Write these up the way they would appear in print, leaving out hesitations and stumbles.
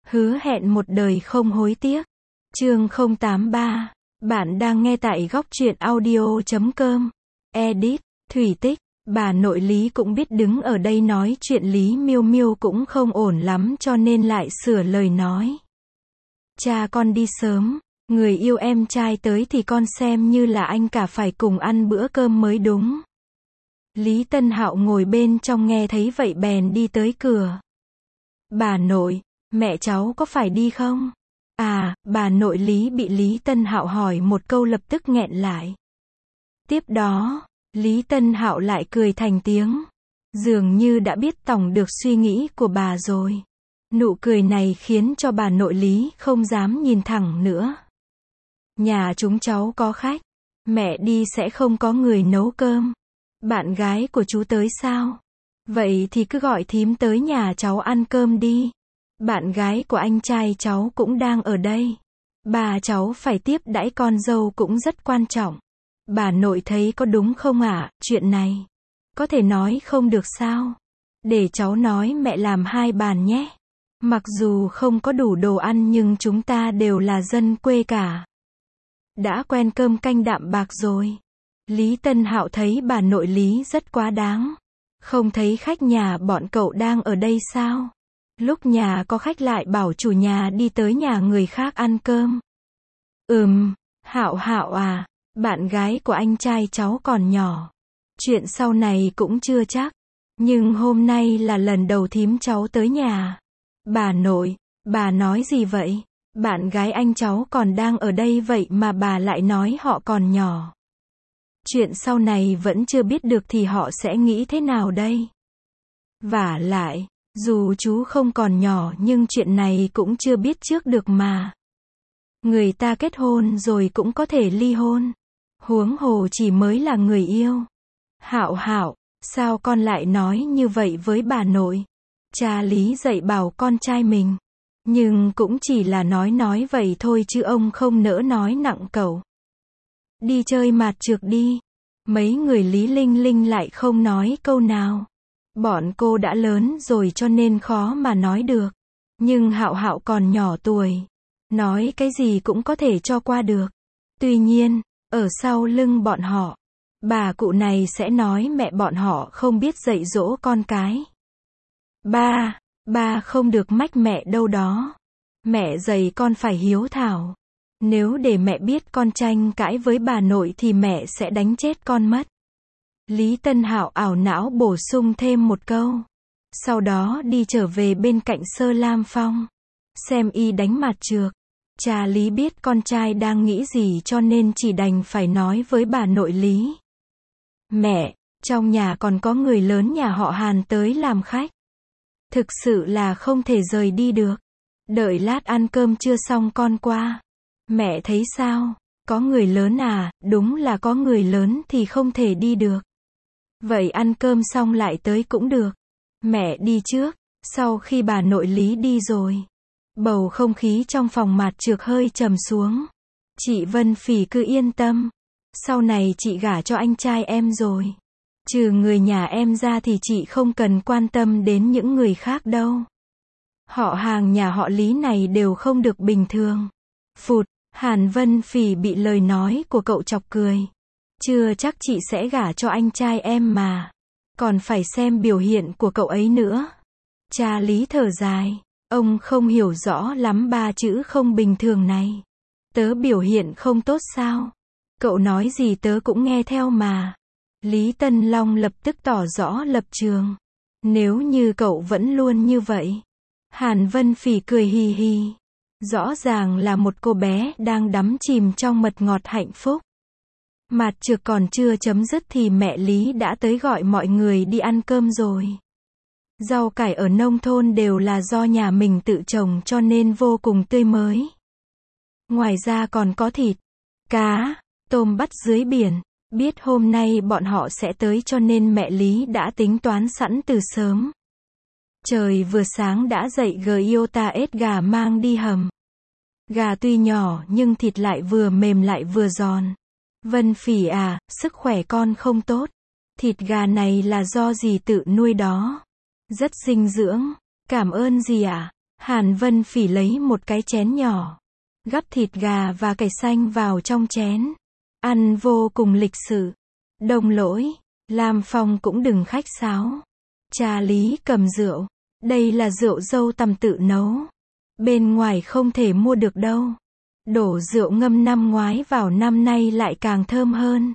Hứa hẹn một đời không hối tiếc. Chương 083. Bạn đang nghe tại góc truyện audio.com. Edit, Thủy Tích. Bà nội Lý cũng biết đứng ở đây nói chuyện Lý Miêu Miêu cũng không ổn lắm cho nên lại sửa lời nói. Cha con đi sớm, người yêu em trai tới thì con xem như là anh cả phải cùng ăn bữa cơm mới đúng. Lý Tân Hạo ngồi bên trong nghe thấy vậy bèn đi tới cửa. Bà nội, mẹ cháu có phải đi không? À, bà nội Lý bị Lý Tân Hạo hỏi một câu lập tức nghẹn lại. Tiếp đó, Lý Tân Hạo lại cười thành tiếng. Dường như đã biết tổng được suy nghĩ của bà rồi. Nụ cười này khiến cho bà nội Lý không dám nhìn thẳng nữa. Nhà chúng cháu có khách. Mẹ đi sẽ không có người nấu cơm. Bạn gái của chú tới sao? Vậy thì cứ gọi thím tới nhà cháu ăn cơm đi. Bạn gái của anh trai cháu cũng đang ở đây. Bà cháu phải tiếp đãi con dâu cũng rất quan trọng. Bà nội thấy có đúng không ạ? Chuyện này có thể nói không được sao? Để cháu nói mẹ làm 2 bàn nhé. Mặc dù không có đủ đồ ăn nhưng chúng ta đều là dân quê cả. Đã quen cơm canh đạm bạc rồi. Lý Tân Hạo thấy bà nội Lý rất quá đáng. Không thấy khách nhà bọn cậu đang ở đây sao? Lúc nhà có khách lại bảo chủ nhà đi tới nhà người khác ăn cơm. Hạo Hạo à, bạn gái của anh trai cháu còn nhỏ. Chuyện sau này cũng chưa chắc. Nhưng hôm nay là lần đầu thím cháu tới nhà. Bà nội, bà nói gì vậy? Bạn gái anh cháu còn đang ở đây vậy mà bà lại nói họ còn nhỏ. Chuyện sau này vẫn chưa biết được thì họ sẽ nghĩ thế nào đây? Vả lại, dù chú không còn nhỏ nhưng chuyện này cũng chưa biết trước được mà. Người ta kết hôn rồi cũng có thể ly hôn. Huống hồ chỉ mới là người yêu. Hạo Hạo, sao con lại nói như vậy với bà nội? Cha Lý dạy bảo con trai mình. Nhưng cũng chỉ là nói vậy thôi chứ ông không nỡ nói nặng cậu. Đi chơi mạt trược đi. Mấy người Lý Linh Linh lại không nói câu nào. Bọn cô đã lớn rồi cho nên khó mà nói được. Nhưng Hạo Hạo còn nhỏ tuổi. Nói cái gì cũng có thể cho qua được. Tuy nhiên, ở sau lưng bọn họ, bà cụ này sẽ nói mẹ bọn họ không biết dạy dỗ con cái. Ba không được mách mẹ đâu đó. Mẹ dạy con phải hiếu thảo. Nếu để mẹ biết con tranh cãi với bà nội thì mẹ sẽ đánh chết con mất. Lý Tân Hạo ảo não bổ sung thêm một câu. Sau đó đi trở về bên cạnh Sơ Lam Phong. Xem y đánh mạt trược. Cha Lý biết con trai đang nghĩ gì cho nên chỉ đành phải nói với bà nội Lý. Mẹ, trong nhà còn có người lớn nhà họ Hàn tới làm khách. Thực sự là không thể rời đi được. Đợi lát ăn cơm trưa xong con qua. Mẹ thấy sao? Có người lớn à? Đúng là có người lớn thì không thể đi được. Vậy ăn cơm xong lại tới cũng được. Mẹ đi trước. Sau khi bà nội Lý đi rồi, bầu không khí trong phòng mạt trược hơi trầm xuống. Chị Vân Phỉ cứ yên tâm. Sau này chị gả cho anh trai em rồi. Trừ người nhà em ra thì chị không cần quan tâm đến những người khác đâu. Họ hàng nhà họ Lý này đều không được bình thường. Phụt, Hàn Vân Phỉ bị lời nói của cậu chọc cười. Chưa chắc chị sẽ gả cho anh trai em mà. Còn phải xem biểu hiện của cậu ấy nữa. Cha Lý thở dài. Ông không hiểu rõ lắm 3 chữ không bình thường này. Tớ biểu hiện không tốt sao? Cậu nói gì tớ cũng nghe theo mà. Lý Tân Long lập tức tỏ rõ lập trường. Nếu như cậu vẫn luôn như vậy. Hàn Vân Phỉ cười hì hì. Rõ ràng là một cô bé đang đắm chìm trong mật ngọt hạnh phúc. Mạt trược còn chưa chấm dứt thì mẹ Lý đã tới gọi mọi người đi ăn cơm rồi. Rau cải ở nông thôn đều là do nhà mình tự trồng cho nên vô cùng tươi mới. Ngoài ra còn có thịt, cá, tôm bắt dưới biển. Biết hôm nay bọn họ sẽ tới cho nên mẹ Lý đã tính toán sẵn từ sớm. Trời vừa sáng đã dậy Giota ết gà mang đi hầm. Gà tuy nhỏ nhưng thịt lại vừa mềm lại vừa giòn. Vân Phỉ à, sức khỏe con không tốt. Thịt gà này là do dì tự nuôi đó. Rất dinh dưỡng. Cảm ơn dì ạ. Hàn Vân Phỉ lấy một cái chén nhỏ, gắp thịt gà và cải xanh vào trong chén. Ăn vô cùng lịch sự. Đồng Lỗi, Lam Phong cũng đừng khách sáo. Cha Lý cầm rượu. Đây là rượu dâu tằm tự nấu. Bên ngoài không thể mua được đâu. Đổ rượu ngâm năm ngoái vào năm nay lại càng thơm hơn.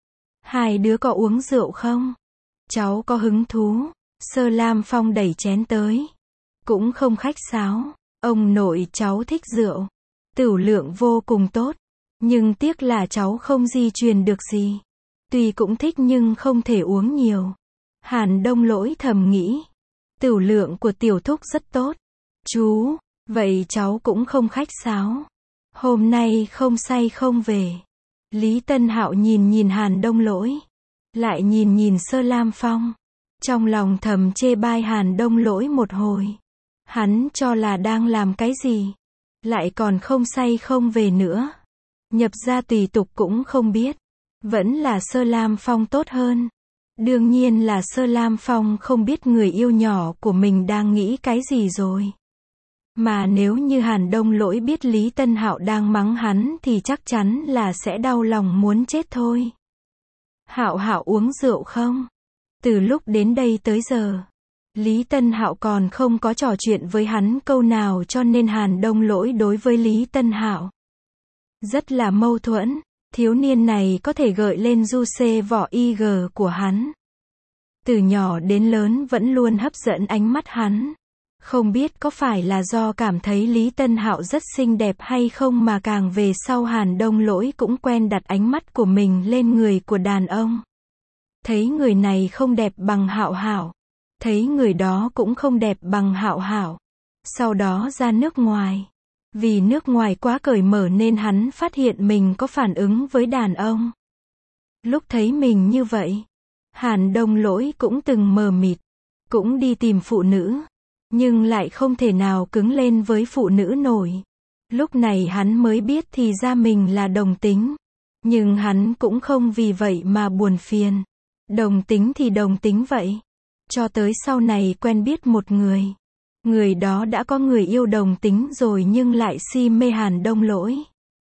Hai đứa có uống rượu không? Cháu có hứng thú. Sơ Lam Phong đẩy chén tới. Cũng không khách sáo. Ông nội cháu thích rượu. Tửu lượng vô cùng tốt. Nhưng tiếc là cháu không di truyền được gì. Tuy cũng thích nhưng không thể uống nhiều. Hàn Đông Lỗi thầm nghĩ. Tửu lượng của tiểu thúc rất tốt. Chú, vậy cháu cũng không khách sáo. Hôm nay không say không về. Lý Tân Hạo nhìn nhìn Hàn Đông Lỗi. Lại nhìn nhìn Sơ Lam Phong. Trong lòng thầm chê bai Hàn Đông Lỗi một hồi. Hắn cho là đang làm cái gì? Lại còn không say không về nữa. Nhập gia tùy tục cũng không biết. Vẫn là Sơ Lam Phong tốt hơn. Đương nhiên là Sơ Lam Phong không biết người yêu nhỏ của mình đang nghĩ cái gì rồi. Mà nếu như Hàn Đông Lỗi biết Lý Tân Hạo đang mắng hắn thì chắc chắn là sẽ đau lòng muốn chết thôi. Hạo Hạo uống rượu không? Từ lúc đến đây tới giờ, Lý Tân Hạo còn không có trò chuyện với hắn câu nào, cho nên Hàn Đông Lỗi đối với Lý Tân Hạo rất là mâu thuẫn. Thiếu niên này có thể gợi lên du xê vỏ IG của hắn. Từ nhỏ đến lớn vẫn luôn hấp dẫn ánh mắt hắn. Không biết có phải là do cảm thấy Lý Tân Hạo rất xinh đẹp hay không mà càng về sau Hàn Đông Lỗi cũng quen đặt ánh mắt của mình lên người của đàn ông. Thấy người này không đẹp bằng Hạo Hạo. Thấy người đó cũng không đẹp bằng Hạo Hạo. Sau đó ra nước ngoài. Vì nước ngoài quá cởi mở nên hắn phát hiện mình có phản ứng với đàn ông. Lúc thấy mình như vậy, Hàn Đông Lỗi cũng từng mờ mịt. Cũng đi tìm phụ nữ. Nhưng lại không thể nào cứng lên với phụ nữ nổi. Lúc này hắn mới biết thì ra mình là đồng tính. Nhưng hắn cũng không vì vậy mà buồn phiền. Đồng tính thì đồng tính vậy. Cho tới sau này quen biết một người. Người đó đã có người yêu đồng tính rồi nhưng lại si mê Hàn Đông Lỗi.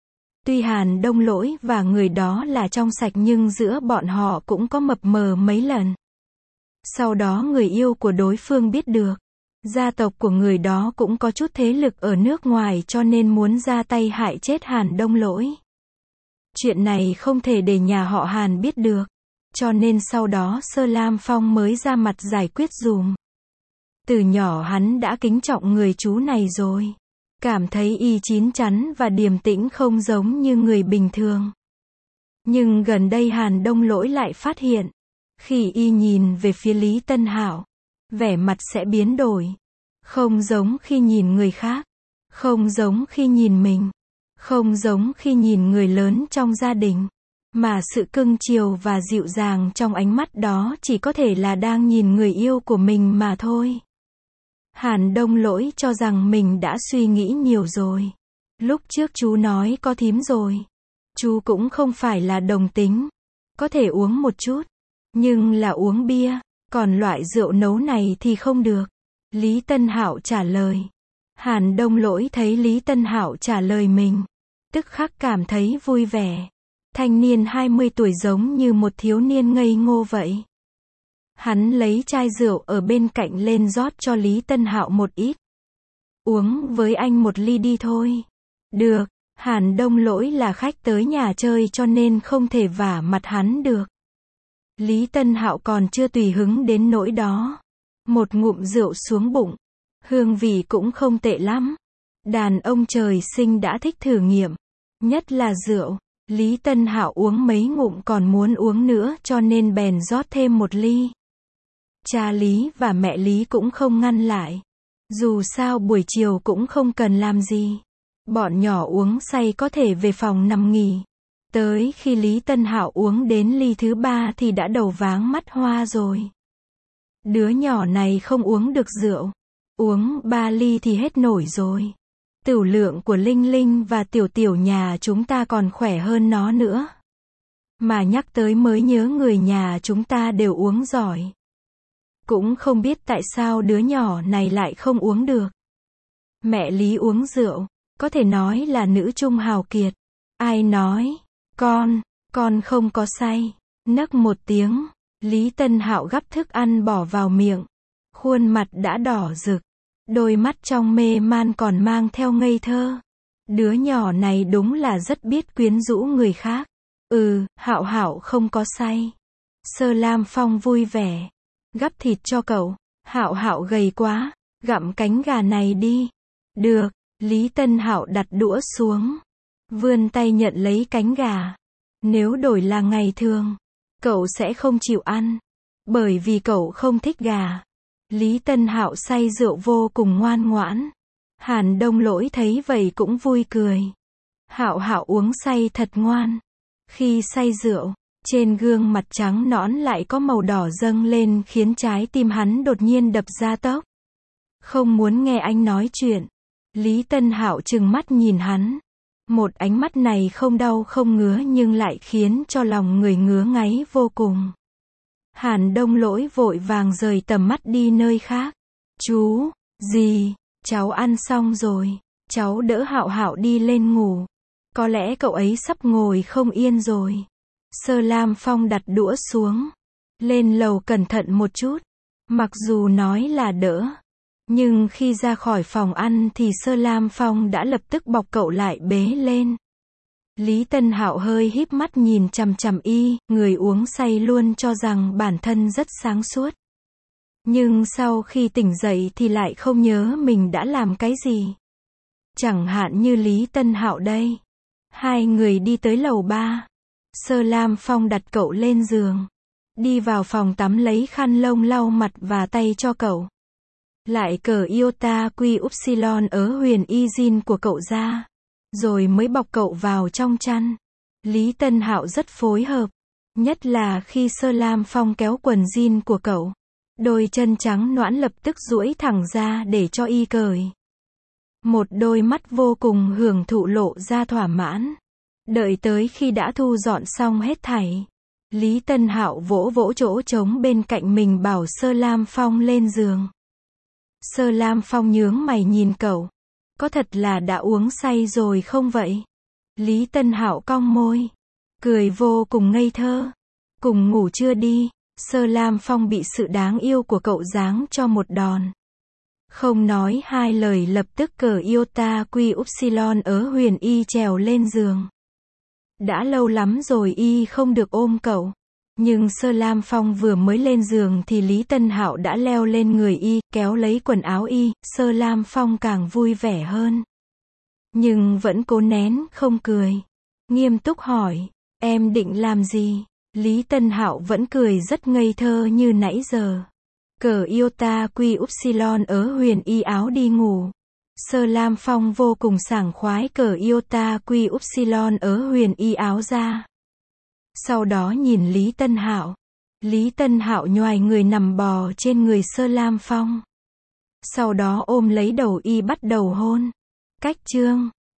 Tuy Hàn Đông Lỗi và người đó là trong sạch nhưng giữa bọn họ cũng có mập mờ mấy lần. Sau đó người yêu của đối phương biết được. Gia tộc của người đó cũng có chút thế lực ở nước ngoài cho nên muốn ra tay hại chết Hàn Đông Lỗi. Chuyện này không thể để nhà họ Hàn biết được. Cho nên sau đó Sơ Lam Phong mới ra mặt giải quyết dùm. Từ nhỏ hắn đã kính trọng người chú này rồi. Cảm thấy y chín chắn và điềm tĩnh không giống như người bình thường. Nhưng gần đây Hàn Đông Lỗi lại phát hiện. Khi y nhìn về phía Lý Tân Hạo, vẻ mặt sẽ biến đổi. Không giống khi nhìn người khác. Không giống khi nhìn mình. Không giống khi nhìn người lớn trong gia đình. Mà sự cưng chiều và dịu dàng trong ánh mắt đó chỉ có thể là đang nhìn người yêu của mình mà thôi. Hàn Đông Lỗi cho rằng mình đã suy nghĩ nhiều rồi. Lúc trước chú nói có thím rồi. Chú cũng không phải là đồng tính. Có thể uống một chút. Nhưng là uống bia. Còn loại rượu nấu này thì không được. Lý Tân Hạo trả lời. Hàn Đông Lỗi thấy Lý Tân Hạo trả lời mình. Tức khắc cảm thấy vui vẻ. Thanh niên 20 tuổi giống như một thiếu niên ngây ngô vậy. Hắn lấy chai rượu ở bên cạnh lên rót cho Lý Tân Hạo một ít. Uống với anh một ly đi thôi. Được, Hàn Đông Lỗi là khách tới nhà chơi cho nên không thể vả mặt hắn được. Lý Tân Hạo còn chưa tùy hứng đến nỗi đó. Một ngụm rượu xuống bụng. Hương vị cũng không tệ lắm. Đàn ông trời sinh đã thích thử nghiệm. Nhất là rượu. Lý Tân Hạo uống mấy ngụm còn muốn uống nữa cho nên bèn rót thêm một ly. Cha Lý và mẹ Lý cũng không ngăn lại. Dù sao buổi chiều cũng không cần làm gì. Bọn nhỏ uống say có thể về phòng nằm nghỉ. Tới khi Lý Tân Hạo uống đến ly thứ 3 thì đã đầu váng mắt hoa rồi. Đứa nhỏ này không uống được rượu. Uống 3 ly thì hết nổi rồi. Tửu lượng của Linh Linh và Tiểu Tiểu nhà chúng ta còn khỏe hơn nó nữa. Mà nhắc tới mới nhớ người nhà chúng ta đều uống giỏi. Cũng không biết tại sao đứa nhỏ này lại không uống được. Mẹ Lý uống rượu, có thể nói là nữ trung hào kiệt. Ai nói, con không có say. Nấc một tiếng, Lý Tân Hạo gắp thức ăn bỏ vào miệng. Khuôn mặt đã đỏ rực, đôi mắt trong mê man còn mang theo ngây thơ. Đứa nhỏ này đúng là rất biết quyến rũ người khác. Hạo Hạo không có say. Sơ Lam Phong vui vẻ, gắp thịt cho cậu. Hạo Hạo gầy quá, gặm cánh gà này đi. Được, Lý Tân Hạo đặt đũa xuống, vươn tay nhận lấy cánh gà. Nếu đổi là ngày thường, cậu sẽ không chịu ăn, bởi vì cậu không thích gà. Lý Tân Hạo say rượu vô cùng ngoan ngoãn. Hàn Đông Lỗi thấy vậy cũng vui cười. Hạo Hạo uống say thật ngoan. Khi say rượu, trên gương mặt trắng nõn lại có màu đỏ dâng lên khiến trái tim hắn đột nhiên đập ra tốc. Không muốn nghe anh nói chuyện. Lý Tân Hạo trừng mắt nhìn hắn. Một ánh mắt này không đau không ngứa nhưng lại khiến cho lòng người ngứa ngáy vô cùng. Hàn Đông Lỗi vội vàng rời tầm mắt đi nơi khác. Chú, dì, cháu ăn xong rồi. Cháu đỡ Hạo Hạo đi lên ngủ. Có lẽ cậu ấy sắp ngồi không yên rồi. Sơ Lam Phong đặt đũa xuống. Lên lầu cẩn thận một chút. Mặc dù nói là đỡ, nhưng khi ra khỏi phòng ăn thì Sơ Lam Phong đã lập tức bọc cậu lại bế lên. Lý Tân Hạo hơi híp mắt nhìn chằm chằm y, người uống say luôn cho rằng bản thân rất sáng suốt. Nhưng sau khi tỉnh dậy thì lại không nhớ mình đã làm cái gì. Chẳng hạn như Lý Tân Hạo đây. Hai người đi tới lầu 3. Sơ Lam Phong đặt cậu lên giường. Đi vào phòng tắm lấy khăn lông lau mặt và tay cho cậu. Lại cởi iota quy upsilon ở huyền y jean của cậu ra. Rồi mới bọc cậu vào trong chăn. Lý Tân Hạo rất phối hợp. Nhất là khi Sơ Lam Phong kéo quần jean của cậu. Đôi chân trắng nõn lập tức duỗi thẳng ra để cho y cởi. Một đôi mắt vô cùng hưởng thụ lộ ra thỏa mãn. Đợi tới khi đã thu dọn xong hết thảy, Lý Tân Hạo vỗ vỗ chỗ trống bên cạnh mình bảo Sơ Lam Phong lên giường. Sơ Lam Phong nhướng mày nhìn cậu. Có thật là đã uống say rồi không vậy? Lý Tân Hạo cong môi, cười vô cùng ngây thơ. Cùng ngủ chưa đi? Sơ Lam Phong bị sự đáng yêu của cậu giáng cho một đòn. Không nói hai lời lập tức cởi iota quy upsilon ở huyền y trèo lên giường. Đã lâu lắm rồi y không được ôm cậu. Nhưng Sơ Lam Phong vừa mới lên giường thì Lý Tân Hạo đã leo lên người y, kéo lấy quần áo y. Sơ Lam Phong càng vui vẻ hơn. Nhưng vẫn cố nén không cười. Nghiêm túc hỏi, em định làm gì? Lý Tân Hạo vẫn cười rất ngây thơ như nãy giờ. Cởi iota quy upsilon ở huyền y áo đi ngủ. Sơ Lam Phong vô cùng sảng khoái cởi iota quy upsilon ở huyền y áo ra. Sau đó nhìn Lý Tân Hạo. Lý Tân Hạo nhoài người nằm bò trên người Sơ Lam Phong. Sau đó ôm lấy đầu y bắt đầu hôn. Cách chương